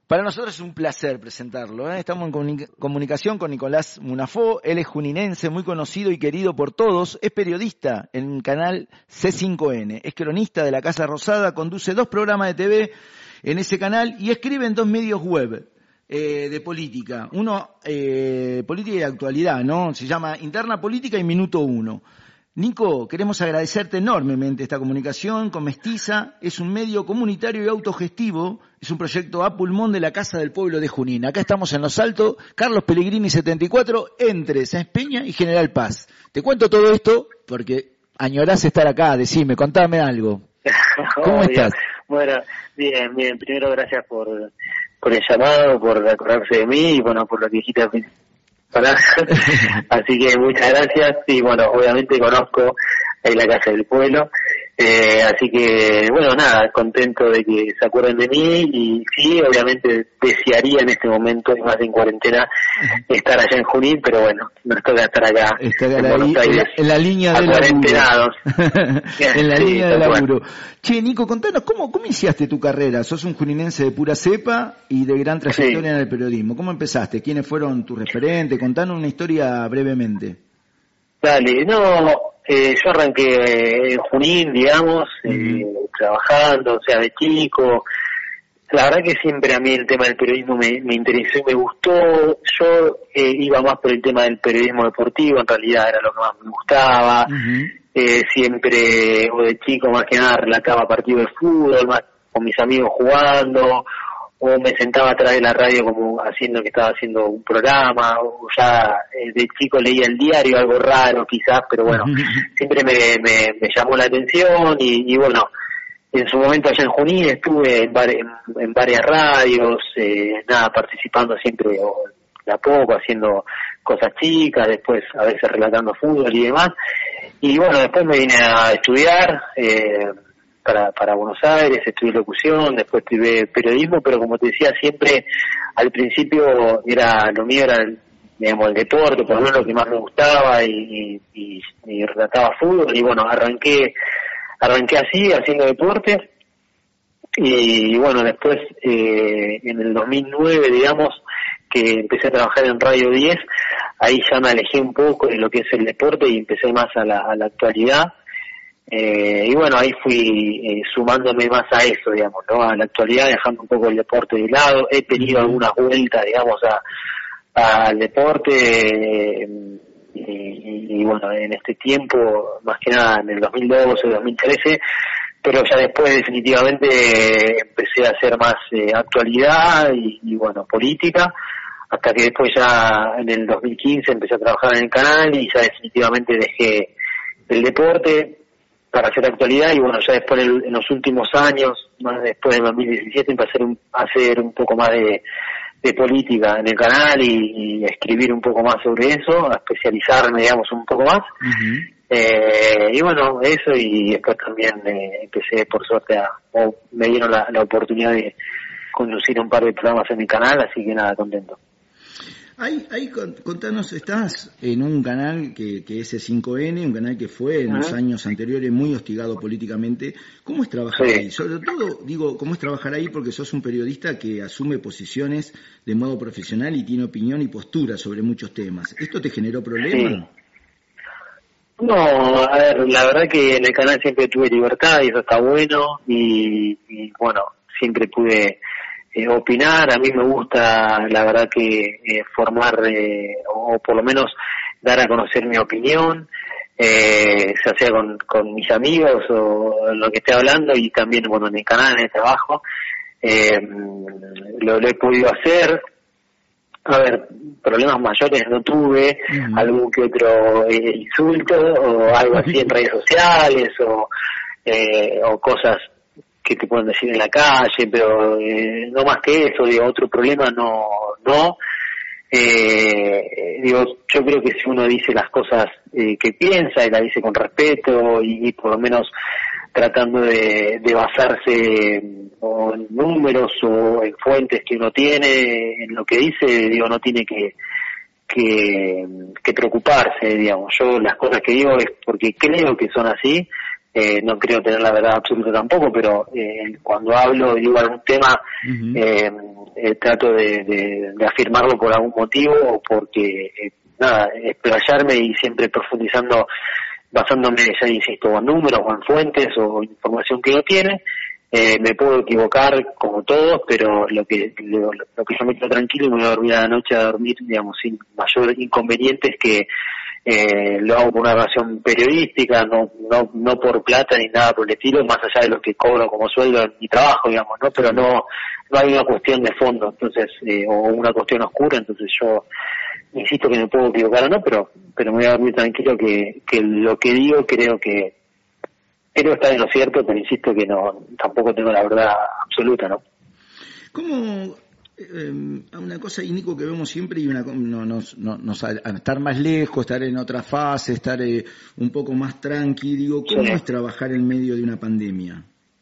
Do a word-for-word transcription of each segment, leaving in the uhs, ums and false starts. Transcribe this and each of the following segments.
Para nosotros es un placer presentarlo, ¿eh? Estamos en comuni- comunicación con Nicolás Munafó. Él es juninense, muy conocido y querido por todos. Es periodista en canal C cinco N. Es cronista de la Casa Rosada, conduce dos programas de T V en ese canal y escribe en dos medios web eh, de política. Uno, eh, política y actualidad, ¿no? Se llama Interna Política y Minuto Uno. Nico, queremos agradecerte enormemente esta comunicación con Mestiza. Es un medio comunitario y autogestivo. Es un proyecto a pulmón de la Casa del Pueblo de Junín. Acá estamos en Los Altos, Carlos Pellegrini setenta y cuatro, entre Sáenz Peña y General Paz. Te cuento todo esto porque añorás estar acá. Decime, contame algo. ¿Cómo estás? Bueno, bien, bien. Primero, gracias por, por el llamado, por acordarse de mí y bueno, por lo que dijiste al principio. Así que muchas gracias y bueno, obviamente conozco ahí la Casa del Pueblo, eh, así que bueno, nada, contento de que se acuerden de mí y sí, obviamente desearía en este momento, y más en cuarentena, estar allá en Junín, pero bueno, nos toca estar acá estar en la, Buenos Aires, en, en la línea de cuarentenados. En la Sí, línea de laburo. Bueno. Che, Nico, contanos, ¿cómo, ¿cómo iniciaste tu carrera? Sos un juninense de pura cepa y de gran trayectoria sí. en el periodismo. ¿Cómo empezaste? ¿Quiénes fueron tus referentes? Contanos una historia brevemente. Dale, no, eh, yo arranqué en Junín, digamos, eh, uh-huh. trabajando, o sea, de chico. La verdad que siempre a mí el tema del periodismo me, me interesó y me gustó. Yo eh, iba más por el tema del periodismo deportivo, en realidad era lo que más me gustaba. Uh-huh. Eh, siempre, o de chico más que nada, relataba partidos de fútbol, más con mis amigos jugando, o me sentaba atrás de la radio como haciendo que estaba haciendo un programa, o ya eh, de chico leía el diario, algo raro quizás, pero bueno, siempre me, me, me llamó la atención y, y bueno, en su momento allá en Junín estuve en, var- en, en varias radios, eh, nada, participando siempre o de a poco, haciendo cosas chicas, después a veces relatando fútbol y demás, y bueno, después me vine a estudiar, eh, Para, para Buenos Aires, estudié locución, después estudié periodismo, pero como te decía, siempre al principio era lo mío era el, digamos, el deporte, por lo menos lo que más me gustaba y, y, y relataba fútbol y bueno, arranqué arranqué así, haciendo deporte y, y bueno, después eh, en el dos mil nueve, digamos, que empecé a trabajar en Radio diez, ahí ya me alejé un poco de lo que es el deporte y empecé más a la, a la actualidad. Eh, y bueno, ahí fui eh, sumándome más a eso, digamos, ¿no? A la actualidad, dejando un poco el deporte de lado. He tenido algunas vueltas, digamos, a al deporte eh, y, y, y bueno, en este tiempo, más que nada en el dos mil doce, dos mil trece, pero ya después definitivamente eh, empecé a hacer más eh, actualidad y, y bueno, política, hasta que después ya en el dos mil quince empecé a trabajar en el canal y ya definitivamente dejé el deporte para hacer actualidad y bueno, ya después en, en los últimos años, más después del dos mil diecisiete, empecé a hacer un, a hacer un poco más de, de política en el canal y, y escribir un poco más sobre eso, a especializarme, digamos, un poco más. Uh-huh. Eh, y bueno, eso y después también eh, empecé, por suerte, a, o me dieron la, la oportunidad de conducir un par de programas en mi canal, así que nada, contento. Ahí, ahí contanos, estás en un canal que, que es C cinco N, un canal que fue en uh-huh. los años anteriores muy hostigado políticamente. ¿Cómo es trabajar sí. ahí? Sobre todo, digo, ¿cómo es trabajar ahí? Porque sos un periodista que asume posiciones de modo profesional y tiene opinión y postura sobre muchos temas. ¿Esto te generó problemas? Sí. No, a ver, la verdad que en el canal siempre tuve libertad y eso está bueno y, y bueno, siempre pude Eh, opinar. A mí me gusta, la verdad que eh, formar eh, o, o por lo menos dar a conocer mi opinión, eh, ya sea con, con mis amigos o en lo que esté hablando y también, bueno, en el canal, en el trabajo, eh, lo, lo he podido hacer. A ver, problemas mayores no tuve, uh-huh. algún que otro eh, insulto o algo así en redes sociales o, eh, o cosas que te pueden decir en la calle, pero eh, no más que eso, digo, otro problema no, no, eh, digo, yo creo que si uno dice las cosas eh, que piensa y las dice con respeto y, y por lo menos tratando de, de basarse o en números o en fuentes que uno tiene, en lo que dice, digo, no tiene que, que, que preocuparse, digamos. Yo las cosas que digo es porque creo que son así, eh, no creo tener la verdad absoluta tampoco, pero eh, cuando hablo digo algún tema, uh-huh. eh, eh, trato de, de, de afirmarlo por algún motivo o porque, eh, nada, explayarme y siempre profundizando, basándome, ya insisto, en números o en fuentes o información que no tiene. Eh, me puedo equivocar como todos, pero lo que lo, lo que yo me quedo tranquilo y me voy a dormir a la noche a dormir, digamos, sin mayor inconveniente es que eh, lo hago por una razón periodística, no no no por plata ni nada por el estilo, más allá de lo que cobro como sueldo en mi trabajo, digamos, ¿no? Pero no no hay una cuestión de fondo, entonces, eh, o una cuestión oscura, entonces yo insisto que me puedo equivocar o no, pero pero me voy a dormir tranquilo que, que lo que digo creo que Creo estar en lo cierto, pero insisto que no, tampoco tengo la verdad absoluta, ¿no? ¿Cómo, eh, una cosa, y Nico, que vemos siempre, y una no, nos, no, nos, a estar más lejos, estar en otra fase, estar eh, un poco más tranqui, digo, ¿cómo sí. es trabajar en medio de una pandemia?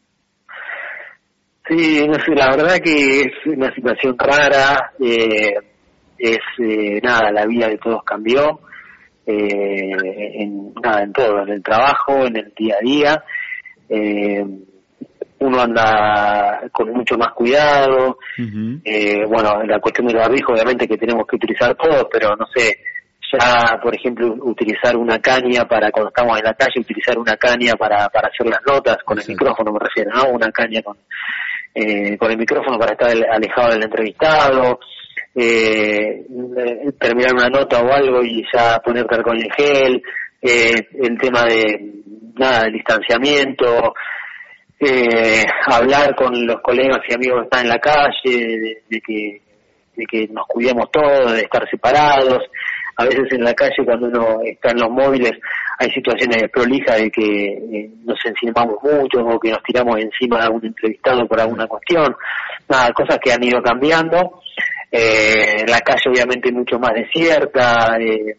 Sí, no sé, la verdad que es una situación rara, eh, es, eh, nada, la vida de todos cambió. Eh, en nada, en todo, en el trabajo, en el día a día, eh, uno anda con mucho más cuidado, uh-huh. eh, bueno, la cuestión del barbijo obviamente que tenemos que utilizar todos, pero no sé, ya por ejemplo utilizar una caña para cuando estamos en la calle, utilizar una caña para, para hacer las notas, con el sí. micrófono me refiero, ¿no? Una caña con, eh, con el micrófono para estar alejado del entrevistado, Eh, terminar una nota o algo y ya ponerte alcohol en gel, eh, el tema de nada, del distanciamiento, eh, hablar con los colegas y amigos que están en la calle, de, de que de que nos cuidemos todos, de estar separados. A veces en la calle cuando uno está en los móviles hay situaciones prolijas de que eh, nos encimamos mucho o que nos tiramos encima de algún entrevistado por alguna cuestión, nada, cosas que han ido cambiando. Eh, la calle obviamente mucho más desierta, eh,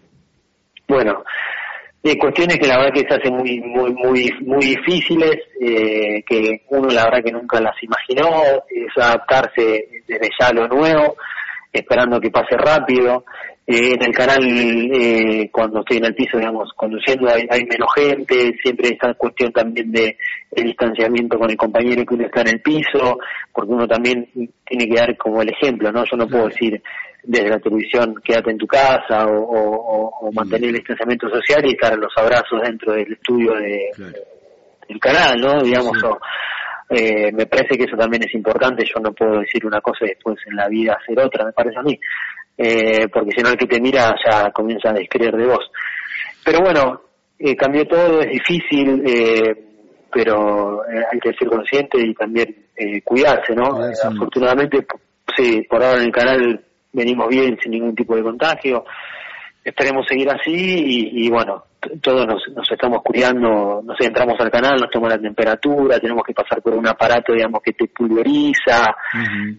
bueno, eh, cuestiones que la verdad que se hacen muy muy muy muy difíciles, eh, que uno la verdad que nunca las imaginó, es adaptarse desde ya a lo nuevo, esperando que pase rápido. Eh, en el canal, eh, cuando estoy en el piso, digamos, conduciendo, hay, hay menos gente, siempre esta cuestión también de el distanciamiento con el compañero que uno está en el piso, porque uno también tiene que dar como el ejemplo, ¿no? Yo no puedo decir desde la televisión quédate en tu casa o, o, o mantener el distanciamiento social y estar los abrazos dentro del estudio de, claro. del canal, ¿no? Digamos, sí. o, eh, me parece que eso también es importante, yo no puedo decir una cosa y después en la vida hacer otra, me parece a mí. Eh, porque si no el que te mira ya comienza a descreer de vos. Pero bueno, eh, cambió todo, es difícil, eh, pero eh, hay que ser consciente y también eh, cuidarse, ¿no? Cuidarse. Eh, afortunadamente, sí, por ahora en el canal venimos bien, sin ningún tipo de contagio. Esperemos seguir así y, y bueno, t- todos nos, nos estamos cuidando, no sé, entramos al canal, nos toma la temperatura, tenemos que pasar por un aparato, digamos, que te pulveriza. Uh-huh.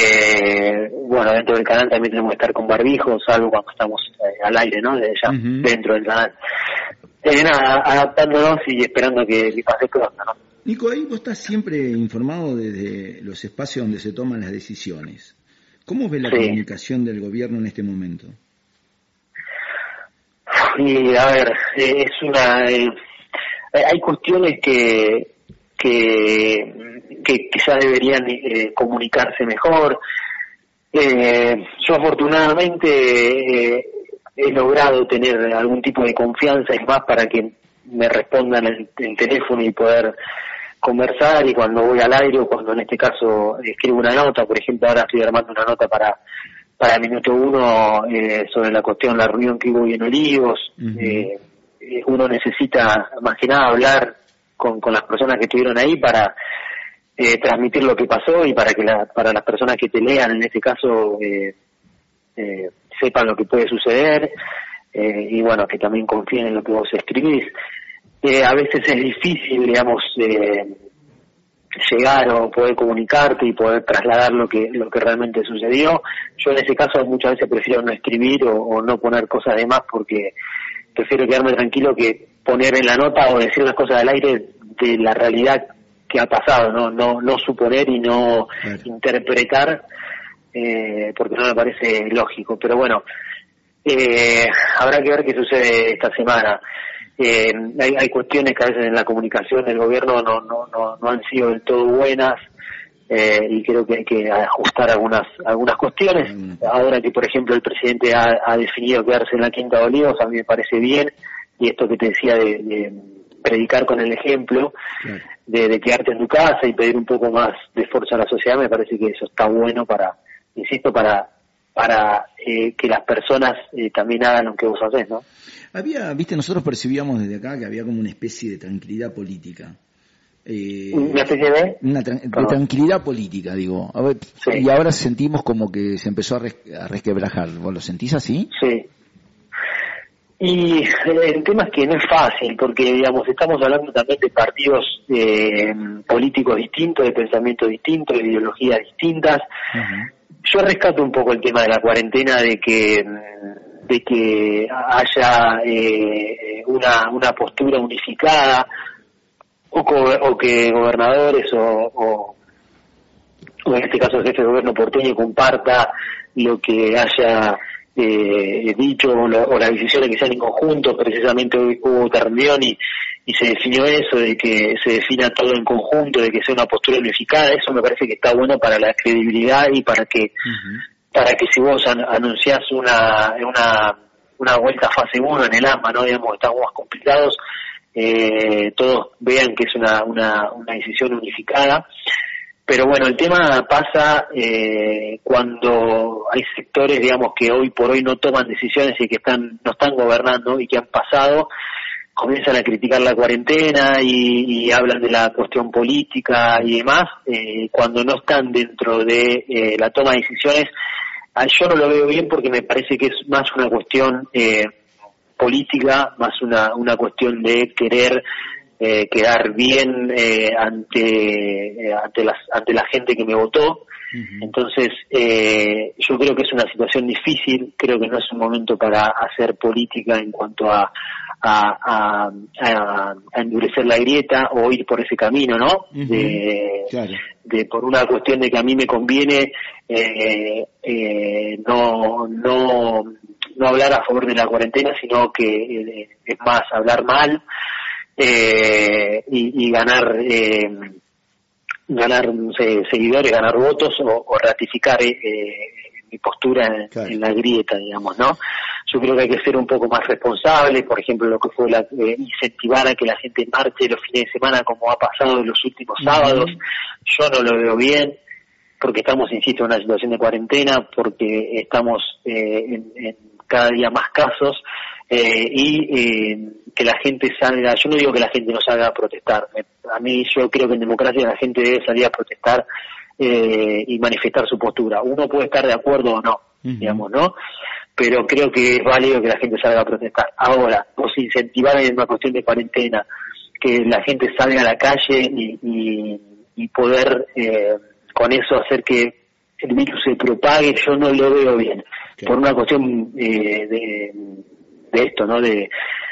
Eh, bueno, dentro del canal también tenemos que estar con barbijos, salvo cuando estamos eh, al aire, ¿no? De ya uh-huh. dentro del canal. Eh, nada, adaptándonos y esperando que, que pase pronto, ¿no? Nico, ahí vos estás siempre informado desde los espacios donde se toman las decisiones. ¿Cómo ves la sí. comunicación del gobierno en este momento? Y a ver, eh, es una eh, hay cuestiones que que que quizás deberían eh, comunicarse mejor. Eh, yo afortunadamente eh, he logrado tener algún tipo de confianza y más para que me respondan el, el teléfono y poder conversar, y cuando voy al aire o cuando en este caso escribo una nota, por ejemplo ahora estoy armando una nota para para Minuto Uno eh, sobre la cuestión, la reunión que hubo en Olivos. Uh-huh. eh, uno necesita más que nada hablar con, con las personas que estuvieron ahí para eh, transmitir lo que pasó y para que la, para las personas que te lean en este caso eh, eh, sepan lo que puede suceder eh, y bueno, que también confíen en lo que vos escribís. Eh, a veces es difícil, digamos, eh, llegar o poder comunicarte y poder trasladar lo que lo que realmente sucedió. Yo en ese caso muchas veces prefiero no escribir o, o no poner cosas de más, porque prefiero quedarme tranquilo que poner en la nota o decir las cosas al aire de la realidad que ha pasado, no no no suponer y no claro. interpretar, eh, porque no me parece lógico. Pero bueno, eh, habrá que ver qué sucede esta semana. Eh, hay, hay cuestiones que a veces en la comunicación del gobierno no, no, no, no han sido del todo buenas, eh, y creo que hay que ajustar algunas algunas cuestiones. Ahora que, por ejemplo, el presidente ha, ha definido quedarse en la Quinta de Olivos, a mí me parece bien, y esto que te decía de, de predicar con el ejemplo, claro. de, de quedarte en tu casa y pedir un poco más de esfuerzo a la sociedad, me parece que eso está bueno para, insisto, para para eh, que las personas eh, también hagan lo que vos hacés, ¿no? Había, viste, nosotros percibíamos desde acá que había como una especie de tranquilidad política. Eh, ¿Una especie de? Una tra- de tranquilidad política, digo. A ver, sí. Y ahora sentimos como que se empezó a, res- a resquebrajar. ¿Vos lo sentís así? Sí. Y el tema es que no es fácil, porque, digamos, estamos hablando también de partidos eh, políticos distintos, de pensamientos distintos, de ideologías distintas. Uh-huh. Yo rescato un poco el tema de la cuarentena, de que de que haya eh, una una postura unificada, o, co- o que gobernadores o, o, o en este caso el jefe de gobierno porteño comparta lo que haya eh, dicho o, lo, o las decisiones que sean en conjunto. Precisamente hoy hubo otra reunión y y se definió eso, de que se defina todo en conjunto, de que sea una postura unificada. Eso me parece que está bueno para la credibilidad y para que uh-huh. para que si vos an- anunciás una una una vuelta a fase uno en el AMBA, ¿no? Digamos, estamos más complicados, eh, todos vean que es una, una, una decisión unificada. Pero bueno, el tema pasa eh, cuando hay sectores, digamos, que hoy por hoy no toman decisiones y que están no están gobernando y que han pasado, comienzan a criticar la cuarentena y, y hablan de la cuestión política y demás, eh, cuando no están dentro de eh, la toma de decisiones. Yo no lo veo bien, porque me parece que es más una cuestión eh, política, más una, una cuestión de querer eh, quedar bien eh, ante eh, ante, las, ante la gente que me votó. Uh-huh. Entonces, eh, yo creo que es una situación difícil, creo que no es un momento para hacer política en cuanto a A, a, a, a endurecer la grieta o ir por ese camino, ¿no? Uh-huh. De, claro. de por una cuestión de que a mí me conviene eh, eh, no no no hablar a favor de la cuarentena, sino que eh, es más hablar mal eh, y, y ganar eh, ganar no sé, seguidores, ganar votos o, o ratificar eh, mi postura en, claro. en la grieta, digamos, ¿no? Yo creo que hay que ser un poco más responsable, por ejemplo, lo que fue la, eh, incentivar a que la gente marche los fines de semana, como ha pasado en los últimos uh-huh. sábados. Yo no lo veo bien, porque estamos, insisto, en una situación de cuarentena, porque estamos eh, en, en cada día más casos, eh, y eh, que la gente salga, yo no digo que la gente no salga a protestar, a mí yo creo que en democracia la gente debe salir a protestar eh, y manifestar su postura. Uno puede estar de acuerdo o no, uh-huh. digamos, ¿no? Pero creo que es válido que la gente salga a protestar. Ahora, vos incentivar en una cuestión de cuarentena que la gente salga a la calle y, y, y poder eh, con eso hacer que el virus se propague, yo no lo veo bien. Okay. Por una cuestión eh, de, de esto, ¿no? De,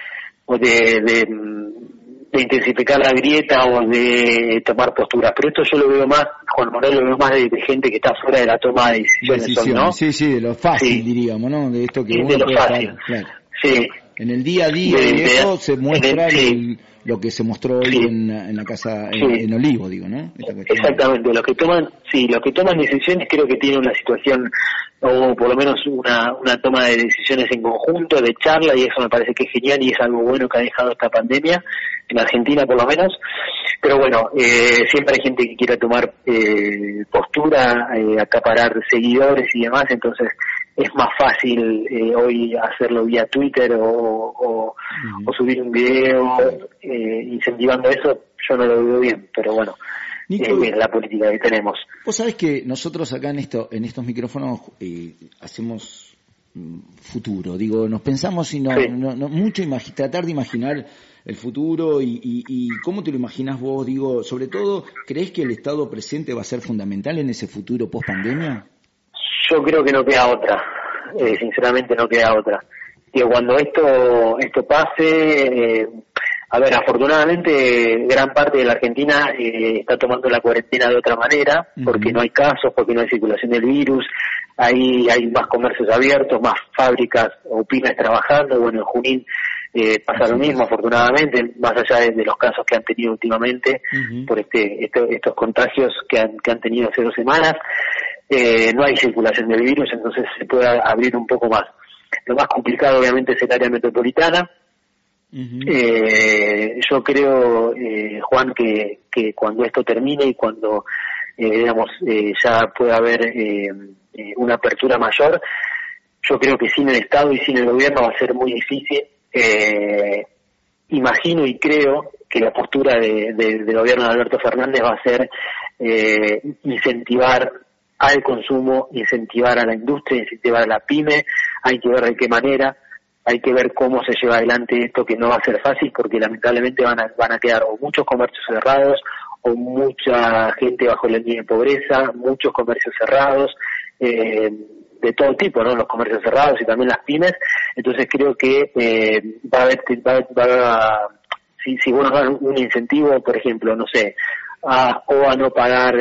de, de, de intensificar la grieta o de tomar posturas. Pero esto yo lo veo más, Juan Manuel, lo veo más de, de gente que está fuera de la toma de decisiones, Decisión. ¿no? Sí, sí, de lo fácil, sí. diríamos, ¿no? De esto que sí, uno de lo puede fácil. Estar, claro. Sí. En el día a día de, de eso se muestra el, sí. lo que se mostró hoy sí. en, en la casa, en, sí. en Olivo, digo, ¿no? Exactamente, los que toman, sí, los que toman decisiones creo que tienen una situación, o por lo menos una, una toma de decisiones en conjunto, de charla, y eso me parece que es genial y es algo bueno que ha dejado esta pandemia, en Argentina por lo menos. Pero bueno, eh, siempre hay gente que quiera tomar eh, postura, eh, acaparar seguidores y demás, entonces es más fácil eh, hoy hacerlo vía Twitter o, o, uh-huh. o subir un video eh, incentivando eso. Yo no lo veo bien, pero bueno, Nico, eh, es la política que tenemos. Vos sabés que nosotros acá en esto en estos micrófonos eh, hacemos futuro, digo, nos pensamos y no, sí. no, no mucho imagi- tratar de imaginar el futuro y, y, y cómo te lo imaginás vos, digo, sobre todo, ¿crees que el estado presente va a ser fundamental en ese futuro post pandemia? Yo creo que no queda otra, eh, sinceramente no queda otra. Digo, cuando esto esto pase, eh, a ver, afortunadamente gran parte de la Argentina eh, está tomando la cuarentena de otra manera, uh-huh. porque no hay casos, porque no hay circulación del virus, hay hay más comercios abiertos, más fábricas o pymes trabajando. Bueno, en Junín eh, pasa lo mismo, afortunadamente, más allá de, de los casos que han tenido últimamente, uh-huh. por este, este estos contagios que han, que han tenido hace dos semanas, eh, no hay circulación del virus, entonces se puede abrir un poco más. Lo más complicado obviamente es el área metropolitana. Uh-huh. Eh, yo creo, eh, Juan, que, que cuando esto termine y cuando eh, digamos eh, ya pueda haber eh, eh, una apertura mayor, yo creo que sin el Estado y sin el gobierno va a ser muy difícil. Eh, imagino y creo que la postura de, de, del gobierno de Alberto Fernández va a ser eh, incentivar al consumo, incentivar a la industria, incentivar a la pyme. Hay que ver de qué manera, hay que ver cómo se lleva adelante esto, que no va a ser fácil, porque lamentablemente van a, van a quedar o muchos comercios cerrados, o mucha gente bajo la línea de pobreza, muchos comercios cerrados, eh, de todo tipo, ¿no? Los comercios cerrados y también las pymes. Entonces creo que eh, va a haber, va, va a, si, si uno da un incentivo, por ejemplo, no sé, a, o a no pagar,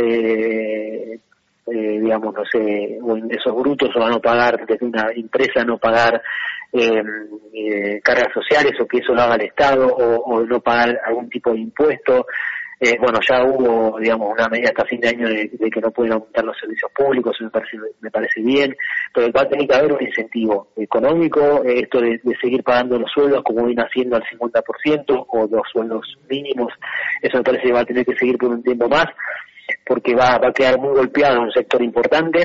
eh, eh, digamos, no sé, o ingresos brutos, o a no pagar desde una empresa, no pagar eh, eh, cargas sociales, o que eso lo haga el Estado, o, o no pagar algún tipo de impuesto. Eh, bueno, ya hubo, digamos, una medida hasta fin de año de, de que no pueden aumentar los servicios públicos, me parece, me parece bien, pero va a tener que haber un incentivo económico, eh, esto de, de seguir pagando los sueldos como viene haciendo al cincuenta por ciento, o los sueldos mínimos, eso me parece que va a tener que seguir por un tiempo más, porque va, va a quedar muy golpeado un sector importante,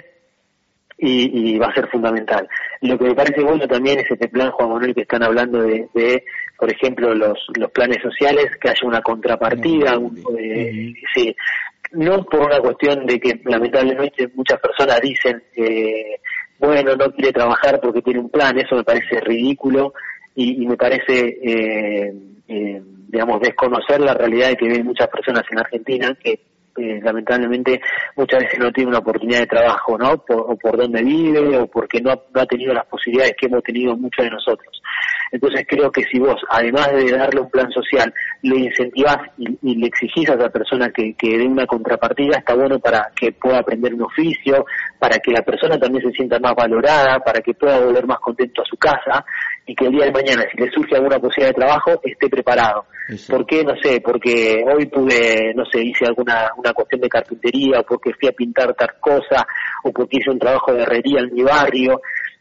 y, y va a ser fundamental. Lo que me parece bueno también es este plan, Juan Manuel, que están hablando de, de por ejemplo, los los planes sociales, que haya una contrapartida, un, eh, sí, no por una cuestión de que lamentablemente muchas personas dicen, eh, bueno, no quiere trabajar porque tiene un plan, eso me parece ridículo y, y me parece, eh, eh, digamos, desconocer la realidad de que viven muchas personas en Argentina que Eh, lamentablemente muchas veces no tiene una oportunidad de trabajo, ¿no? Por, o por dónde vive, o porque no ha, no ha tenido las posibilidades que hemos tenido muchos de nosotros. Entonces creo que si vos, además de darle un plan social, le incentivás y, y le exigís a esa persona que, que dé una contrapartida, está bueno para que pueda aprender un oficio, para que la persona también se sienta más valorada, para que pueda volver más contento a su casa, y que el día de mañana, si le surge alguna posibilidad de trabajo, esté preparado. Eso. ¿Por qué? No sé, porque hoy pude, no sé, hice alguna una cuestión de carpintería, o porque fui a pintar tal cosa, o porque hice un trabajo de herrería en mi barrio.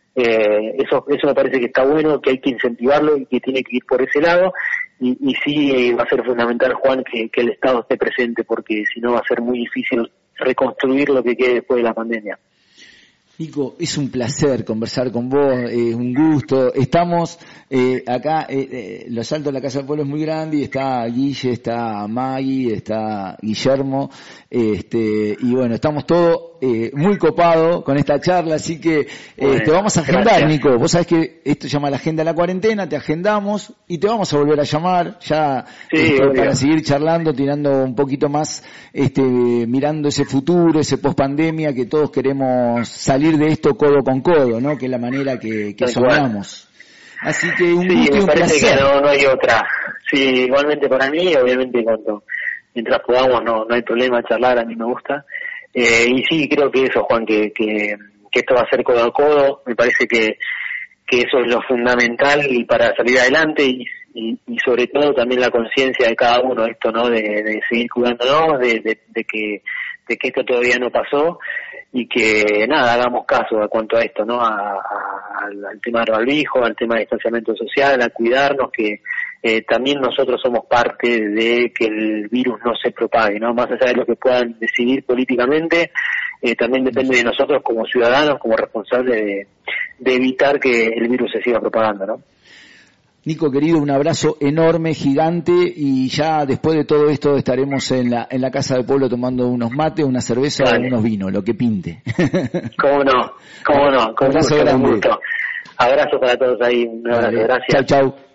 Eh, eso eso me parece que está bueno, que hay que incentivarlo y que tiene que ir por ese lado, y, y sí va a ser fundamental, Juan, que, que el Estado esté presente, porque si no va a ser muy difícil reconstruir lo que quede después de la pandemia. Nico, es un placer conversar con vos, es eh, un gusto. Estamos eh, acá, eh, eh, Los Altos de la Casa del Pueblo es muy grande, y está Guille, está Maggie, está Guillermo, este, y bueno, estamos todos eh, muy copados con esta charla, así que eh, te vamos a agendar, gracias. Nico. Vos sabés que esto se llama la agenda de la cuarentena, te agendamos y te vamos a volver a llamar ya sí, este, para seguir charlando, tirando un poquito más, este, mirando ese futuro, ese post-pandemia, que todos queremos salir de esto codo con codo, ¿no? Que es la manera que, que soñamos. Así que un sí, gusto y un me parece placer. Que no, no hay otra. Sí, igualmente para mí, obviamente cuando mientras podamos no no hay problema charlar, a mí me gusta. Eh, y sí, creo que eso, Juan, que, que que esto va a ser codo a codo. Me parece que que eso es lo fundamental para salir adelante, y y, y sobre todo también la conciencia de cada uno, esto, ¿no? De, de seguir cuidándonos, de, de, de que de que esto todavía no pasó, y que nada, hagamos caso a cuanto a esto, ¿no? A, a, al, al tema del barbijo, al tema de distanciamiento social, a cuidarnos, que eh, también nosotros somos parte de que el virus no se propague, ¿no? Más allá de lo que puedan decidir políticamente, eh, también depende de nosotros como ciudadanos, como responsables de, de evitar que el virus se siga propagando, ¿no? Nico, querido, un abrazo enorme, gigante, y ya después de todo esto estaremos en la en la Casa del Pueblo tomando unos mates, una cerveza o unos vinos, lo que pinte. Cómo no, cómo no, con abrazo gusto, grande. Con gusto. Abrazo para todos ahí, un abrazo, gracias. Chau, chau.